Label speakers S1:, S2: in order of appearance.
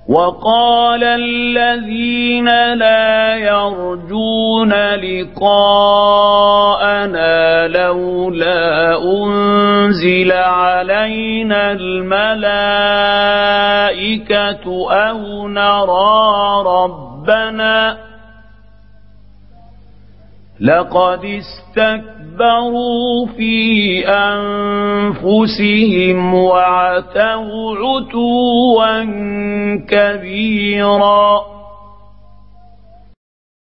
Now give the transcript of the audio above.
S1: وقال الذين لا يرجون لقاءنا لولا أنزل علينا الملائكة أو نرى ربنا لقد استكبروا في أنفسهم وعتوا عتوا كبيرا.